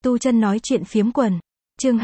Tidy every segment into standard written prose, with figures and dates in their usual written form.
Tu chân nói chuyện phiếm quần. Chương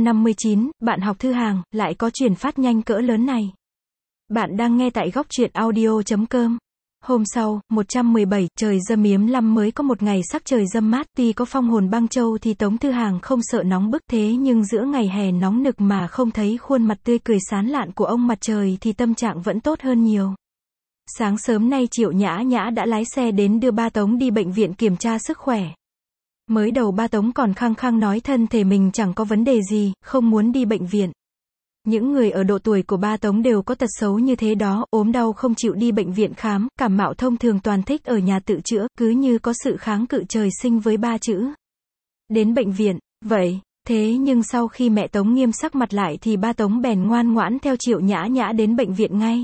259, bạn học thư hàng, lại có truyền phát nhanh cỡ lớn này. Bạn đang nghe tại góc truyện audio.com. Hôm sau, 117, trời dâm yếm lăm mới có một ngày sắc trời dâm mát, tuy có phong hồn băng châu thì Tống Thư Hàng không sợ nóng bức, thế nhưng giữa ngày hè nóng nực mà không thấy khuôn mặt tươi cười sáng lạn của ông mặt trời thì tâm trạng vẫn tốt hơn nhiều. Sáng sớm nay Triệu Nhã Nhã đã lái xe đến đưa ba Tống đi bệnh viện kiểm tra sức khỏe. Mới đầu ba Tống còn khăng khăng nói thân thể mình chẳng có vấn đề gì, không muốn đi bệnh viện. Những người ở độ tuổi của ba Tống đều có tật xấu như thế đó, ốm đau không chịu đi bệnh viện khám, cảm mạo thông thường toàn thích ở nhà tự chữa, cứ như có sự kháng cự trời sinh với ba chữ. Đến bệnh viện, vậy, thế nhưng sau khi mẹ Tống nghiêm sắc mặt lại thì ba Tống bèn ngoan ngoãn theo Triệu Nhã Nhã đến bệnh viện ngay.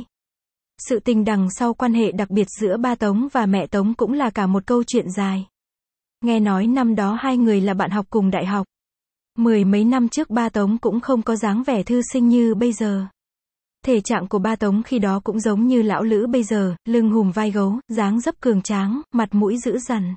Sự tình đằng sau quan hệ đặc biệt giữa ba Tống và mẹ Tống cũng là cả một câu chuyện dài. Nghe nói năm đó hai người là bạn học cùng đại học. Mười mấy năm trước ba Tống cũng không có dáng vẻ thư sinh như bây giờ. Thể trạng của ba Tống khi đó cũng giống như lão lữ bây giờ, lưng hùm vai gấu, dáng dấp cường tráng, mặt mũi dữ dằn.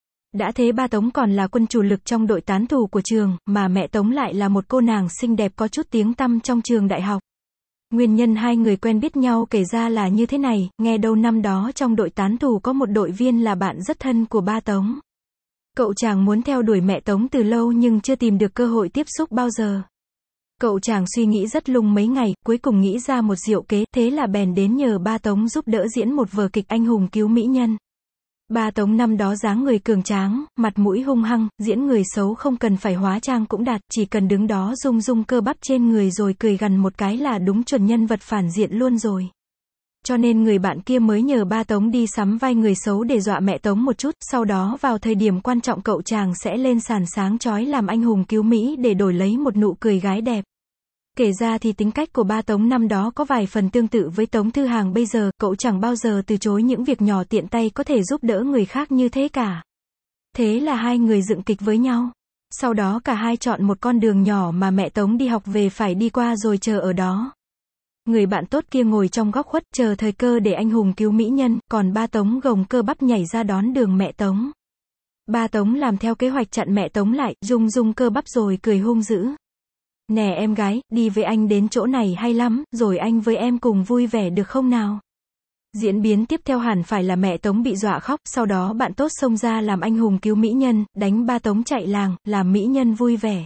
Đã thế ba Tống còn là quân chủ lực trong đội tán thủ của trường, mà mẹ Tống lại là một cô nàng xinh đẹp có chút tiếng tăm trong trường đại học. Nguyên nhân hai người quen biết nhau kể ra là như thế này, nghe đâu năm đó trong đội tán thủ có một đội viên là bạn rất thân của ba Tống. Cậu chàng muốn theo đuổi mẹ Tống từ lâu nhưng chưa tìm được cơ hội tiếp xúc bao giờ. Cậu chàng suy nghĩ rất lung mấy ngày, cuối cùng nghĩ ra một diệu kế, thế là bèn đến nhờ ba Tống giúp đỡ diễn một vở kịch anh hùng cứu mỹ nhân. Ba Tống năm đó dáng người cường tráng, mặt mũi hung hăng, diễn người xấu không cần phải hóa trang cũng đạt, chỉ cần đứng đó rung rung cơ bắp trên người rồi cười gằn một cái là đúng chuẩn nhân vật phản diện luôn rồi. Cho nên người bạn kia mới nhờ ba Tống đi sắm vai người xấu để dọa mẹ Tống một chút, sau đó vào thời điểm quan trọng cậu chàng sẽ lên sàn sáng chói làm anh hùng cứu Mỹ để đổi lấy một nụ cười gái đẹp. Kể ra thì tính cách của ba Tống năm đó có vài phần tương tự với Tống Thư Hàng bây giờ, cậu chẳng bao giờ từ chối những việc nhỏ tiện tay có thể giúp đỡ người khác như thế cả. Thế là hai người dựng kịch với nhau. Sau đó cả hai chọn một con đường nhỏ mà mẹ Tống đi học về phải đi qua rồi chờ ở đó. Người bạn tốt kia ngồi trong góc khuất chờ thời cơ để anh hùng cứu mỹ nhân, còn ba Tống gồng cơ bắp nhảy ra đón đường mẹ Tống. Ba Tống làm theo kế hoạch chặn mẹ Tống lại, rung rung cơ bắp rồi cười hung dữ. Nè em gái, đi với anh đến chỗ này hay lắm, rồi anh với em cùng vui vẻ được không nào? Diễn biến tiếp theo hẳn phải là mẹ Tống bị dọa khóc, sau đó bạn tốt xông ra làm anh hùng cứu mỹ nhân, đánh ba Tống chạy làng, làm mỹ nhân vui vẻ.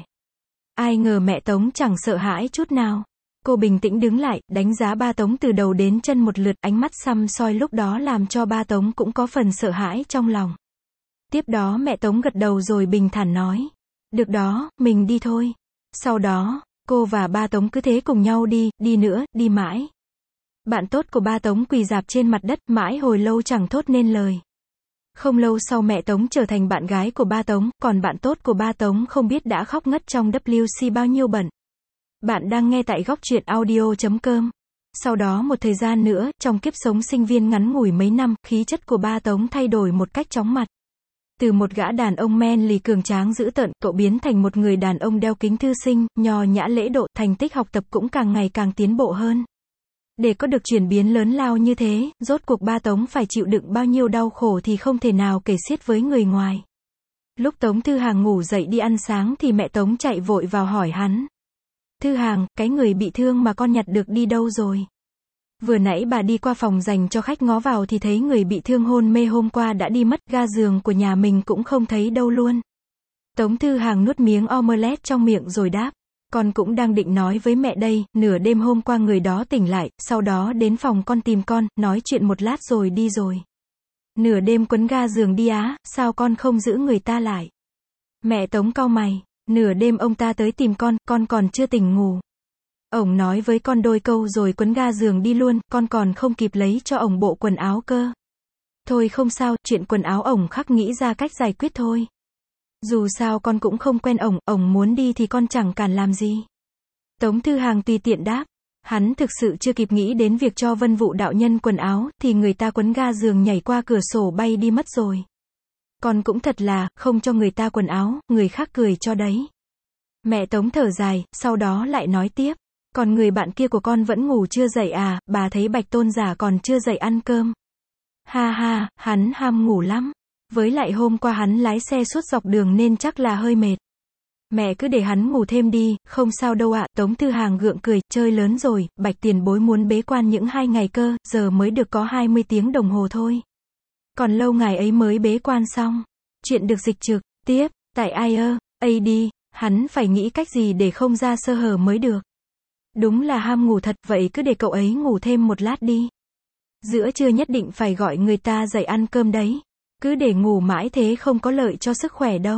Ai ngờ mẹ Tống chẳng sợ hãi chút nào. Cô bình tĩnh đứng lại, đánh giá ba Tống từ đầu đến chân một lượt, ánh mắt săm soi lúc đó làm cho ba Tống cũng có phần sợ hãi trong lòng. Tiếp đó mẹ Tống gật đầu rồi bình thản nói. Được đó, mình đi thôi. Sau đó, cô và ba Tống cứ thế cùng nhau đi nữa, đi mãi. Bạn tốt của ba Tống quỳ rạp trên mặt đất, mãi hồi lâu chẳng thốt nên lời. Không lâu sau mẹ Tống trở thành bạn gái của ba Tống, còn bạn tốt của ba Tống không biết đã khóc ngất trong WC bao nhiêu bận. Bạn đang nghe tại góc truyện audio.com. Sau đó một thời gian nữa, trong kiếp sống sinh viên ngắn ngủi mấy năm, khí chất của ba Tống thay đổi một cách chóng mặt. Từ một gã đàn ông men lì cường tráng dữ tợn, cậu biến thành một người đàn ông đeo kính thư sinh, nho nhã lễ độ, thành tích học tập cũng càng ngày càng tiến bộ hơn. Để có được chuyển biến lớn lao như thế, rốt cuộc ba Tống phải chịu đựng bao nhiêu đau khổ thì không thể nào kể xiết với người ngoài. Lúc Tống Thư Hàng ngủ dậy đi ăn sáng thì mẹ Tống chạy vội vào hỏi hắn. Thư Hàng, cái người bị thương mà con nhặt được đi đâu rồi? Vừa nãy bà đi qua phòng dành cho khách ngó vào thì thấy người bị thương hôn mê hôm qua đã đi mất, ga giường của nhà mình cũng không thấy đâu luôn. Tống Thư Hàng nuốt miếng omelette trong miệng rồi đáp. Con cũng đang định nói với mẹ đây, nửa đêm hôm qua người đó tỉnh lại, sau đó đến phòng con tìm con, nói chuyện một lát rồi đi rồi. Nửa đêm quấn ga giường đi á, sao con không giữ người ta lại? Mẹ Tống cau mày. Nửa đêm ông ta tới tìm con còn chưa tỉnh ngủ. Ổng nói với con đôi câu rồi quấn ga giường đi luôn, con còn không kịp lấy cho ổng bộ quần áo cơ. Thôi không sao, chuyện quần áo ổng khắc nghĩ ra cách giải quyết thôi. Dù sao con cũng không quen ổng muốn đi thì con chẳng cản làm gì. Tống Thư Hàng tùy tiện đáp. Hắn thực sự chưa kịp nghĩ đến việc cho Vân Vụ đạo nhân quần áo, thì người ta quấn ga giường nhảy qua cửa sổ bay đi mất rồi. Con cũng thật là, không cho người ta quần áo, người khác cười cho đấy. Mẹ Tống thở dài, sau đó lại nói tiếp. Còn người bạn kia của con vẫn ngủ chưa dậy à, bà thấy Bạch Tôn giả còn chưa dậy ăn cơm. Ha ha, hắn ham ngủ lắm. Với lại hôm qua hắn lái xe suốt dọc đường nên chắc là hơi mệt. Mẹ cứ để hắn ngủ thêm đi, không sao đâu ạ. Tống Thư Hàng gượng cười, chơi lớn rồi, Bạch tiền bối muốn bế quan những 2 ngày cơ, giờ mới được có 20 tiếng đồng hồ thôi. Còn lâu ngày ấy mới bế quan xong. Chuyện được dịch trực tiếp tại AD, hắn phải nghĩ cách gì để không ra sơ hở mới được. Đúng là ham ngủ thật, vậy cứ để cậu ấy ngủ thêm một lát đi. Giữa trưa nhất định phải gọi người ta dậy ăn cơm đấy. Cứ để ngủ mãi thế không có lợi cho sức khỏe đâu.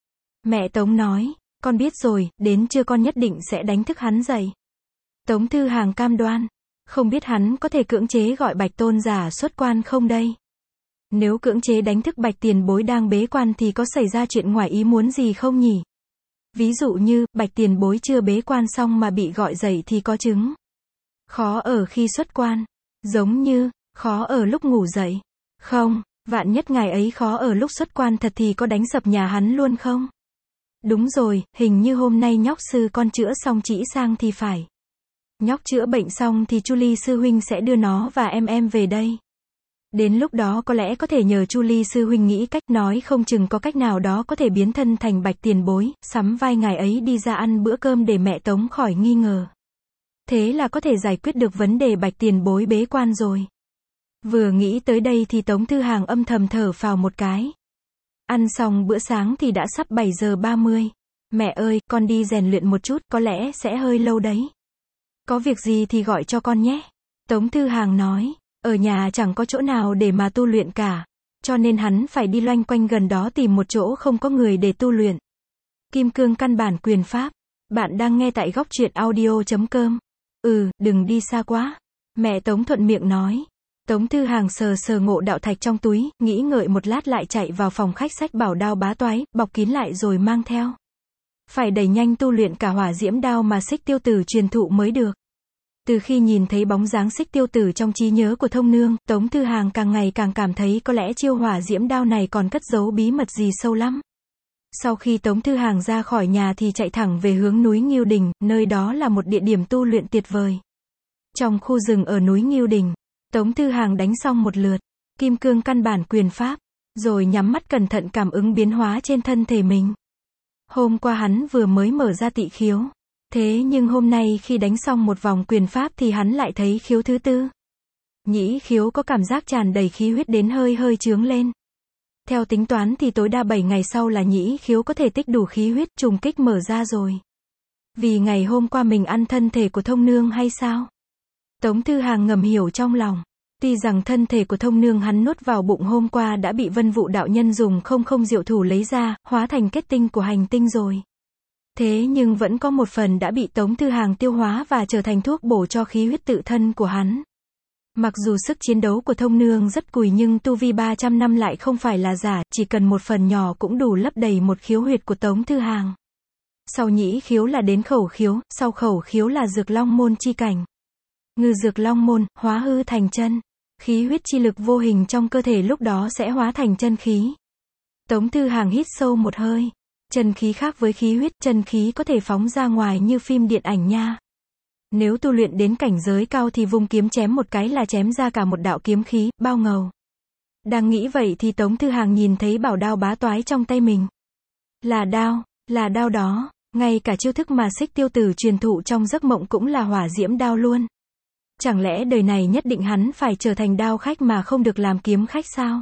Mẹ Tống nói, con biết rồi, đến trưa con nhất định sẽ đánh thức hắn dậy. Tống Thư Hàng cam đoan, không biết hắn có thể cưỡng chế gọi Bạch tôn giả xuất quan không đây? Nếu cưỡng chế đánh thức Bạch tiền bối đang bế quan thì có xảy ra chuyện ngoài ý muốn gì không nhỉ? Ví dụ như, Bạch tiền bối chưa bế quan xong mà bị gọi dậy thì có chứng khó ở khi xuất quan. Giống như, khó ở lúc ngủ dậy. Không, vạn nhất ngày ấy khó ở lúc xuất quan thật thì có đánh sập nhà hắn luôn không? Đúng rồi, hình như hôm nay nhóc sư con chữa xong chỉ sang thì phải. Nhóc chữa bệnh xong thì Chu Ly sư huynh sẽ đưa nó và em về đây. Đến lúc đó có lẽ có thể nhờ Chu Ly sư huynh nghĩ cách, nói không chừng có cách nào đó có thể biến thân thành Bạch tiền bối, sắm vai ngày ấy đi ra ăn bữa cơm để mẹ Tống khỏi nghi ngờ. Thế là có thể giải quyết được vấn đề Bạch tiền bối bế quan rồi. Vừa nghĩ tới đây thì Tống Thư Hàng âm thầm thở phào một cái. Ăn xong bữa sáng thì đã sắp 7 giờ 30. Mẹ ơi, con đi rèn luyện một chút, có lẽ sẽ hơi lâu đấy. Có việc gì thì gọi cho con nhé. Tống Thư Hàng nói, ở nhà chẳng có chỗ nào để mà tu luyện cả. Cho nên hắn phải đi loanh quanh gần đó tìm một chỗ không có người để tu luyện. Kim cương căn bản quyền pháp. Bạn đang nghe tại góc truyện audio.com. Đừng đi xa quá. Mẹ Tống thuận miệng nói. Tống Thư Hàng sờ sờ ngộ đạo thạch trong túi, nghĩ ngợi một lát lại chạy vào phòng khách xách bảo đao bá toái, bọc kín lại rồi mang theo. Phải đẩy nhanh tu luyện cả hỏa diễm đao mà Xích Tiêu Tử truyền thụ mới được. Từ khi nhìn thấy bóng dáng Xích Tiêu Tử trong trí nhớ của Thông Nương, Tống Thư Hàng càng ngày càng cảm thấy có lẽ chiêu hỏa diễm đao này còn cất giấu bí mật gì sâu lắm. Sau khi Tống Thư Hàng ra khỏi nhà thì chạy thẳng về hướng núi Ngưu Đình, nơi đó là một địa điểm tu luyện tuyệt vời. Trong khu rừng ở núi Ngưu Đình, Tống Thư Hàng đánh xong một lượt kim cương căn bản quyền pháp, rồi nhắm mắt cẩn thận cảm ứng biến hóa trên thân thể mình. Hôm qua hắn vừa mới mở ra tị khiếu. Thế nhưng hôm nay khi đánh xong một vòng quyền pháp thì hắn lại thấy khiếu thứ tư. Nhĩ khiếu có cảm giác tràn đầy khí huyết đến hơi chướng lên. Theo tính toán thì tối đa 7 ngày sau là nhĩ khiếu có thể tích đủ khí huyết trùng kích mở ra rồi. Vì ngày hôm qua mình ăn thân thể của Thông Nương hay sao? Tống Thư Hàng ngầm hiểu trong lòng. Tuy rằng thân thể của Thông Nương hắn nuốt vào bụng hôm qua đã bị Vân Vụ đạo nhân dùng không diệu thủ lấy ra, hóa thành kết tinh của hành tinh rồi. Thế nhưng vẫn có một phần đã bị Tống Thư Hàng tiêu hóa và trở thành thuốc bổ cho khí huyết tự thân của hắn. Mặc dù sức chiến đấu của Thông Nương rất cùi nhưng tu vi 300 năm lại không phải là giả, chỉ cần một phần nhỏ cũng đủ lấp đầy một khiếu huyệt của Tống Thư Hàng. Sau nhĩ khiếu là đến khẩu khiếu, sau khẩu khiếu là Dược Long môn chi cảnh. Ngư Dược Long môn, hóa hư thành chân. Khí huyết chi lực vô hình trong cơ thể lúc đó sẽ hóa thành chân khí. Tống Thư Hàng hít sâu một hơi. Chân khí khác với khí huyết, chân khí có thể phóng ra ngoài như phim điện ảnh nha. Nếu tu luyện đến cảnh giới cao thì vung kiếm chém một cái là chém ra cả một đạo kiếm khí, bao ngầu. Đang nghĩ vậy thì Tống Thư Hàng nhìn thấy bảo đao bá toái trong tay mình. Là đao đó, ngay cả chiêu thức mà Xích Tiêu Tử truyền thụ trong giấc mộng cũng là hỏa diễm đao luôn. Chẳng lẽ đời này nhất định hắn phải trở thành đao khách mà không được làm kiếm khách sao?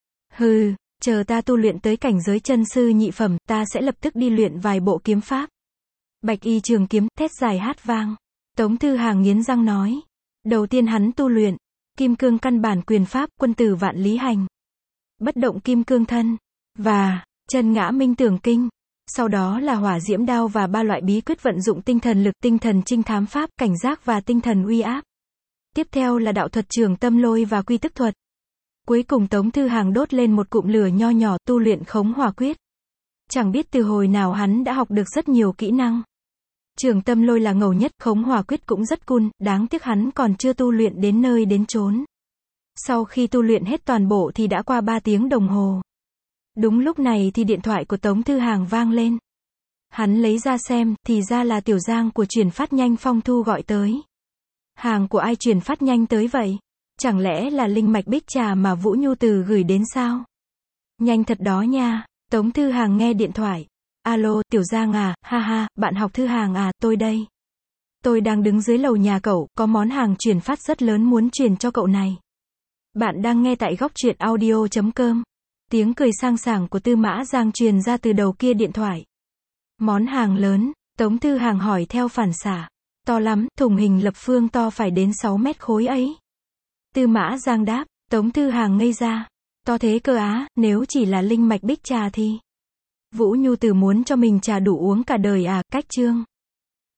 Hừ, chờ ta tu luyện tới cảnh giới chân sư nhị phẩm, ta sẽ lập tức đi luyện vài bộ kiếm pháp. Bạch y trường kiếm, thét dài hát vang. Tống Thư Hàng nghiến răng nói. Đầu tiên hắn tu luyện kim cương căn bản quyền pháp, quân tử vạn lý hành, bất động kim cương thân và chân ngã minh tưởng kinh. Sau đó là hỏa diễm đao và 3 loại bí quyết vận dụng tinh thần lực, tinh thần trinh thám pháp, cảnh giác và tinh thần uy áp. Tiếp theo là đạo thuật trường tâm lôi và quy tức thuật. Cuối cùng Tống Thư Hàng đốt lên một cụm lửa nho nhỏ, tu luyện khống hỏa quyết. Chẳng biết từ hồi nào hắn đã học được rất nhiều kỹ năng. Trường tâm lôi là ngầu nhất, khống hỏa quyết cũng rất cool, đáng tiếc hắn còn chưa tu luyện đến nơi đến chốn. Sau khi tu luyện hết toàn bộ thì đã qua 3 tiếng đồng hồ. Đúng lúc này thì điện thoại của Tống Thư Hàng vang lên. Hắn lấy ra xem, thì ra là Tiểu Giang của Chuyển Phát Nhanh Phong Thu gọi tới. Hàng của ai chuyển phát nhanh tới vậy? Chẳng lẽ là linh mạch bích trà mà Vũ Nhu Từ gửi đến sao? Nhanh thật đó nha. Tống Thư Hàng nghe điện thoại. alo, Tiểu Giang à, ha ha, bạn học Thư Hàng à, tôi đây. Tôi đang đứng dưới lầu nhà cậu, có món hàng chuyển phát rất lớn muốn chuyển cho cậu này. Bạn đang nghe tại góc truyện audio.com. Tiếng cười sang sảng của Tư Mã Giang truyền ra từ đầu kia điện thoại. Món hàng lớn, Tống Thư Hàng hỏi theo phản xạ. To lắm, thùng hình lập phương to phải đến 6 mét khối ấy. Tư Mã Giang đáp, Tống Thư Hàng ngây ra. To thế cơ á, nếu chỉ là linh mạch bích trà thì. Vũ Nhu Tử muốn cho mình trà đủ uống cả đời à, cách chương.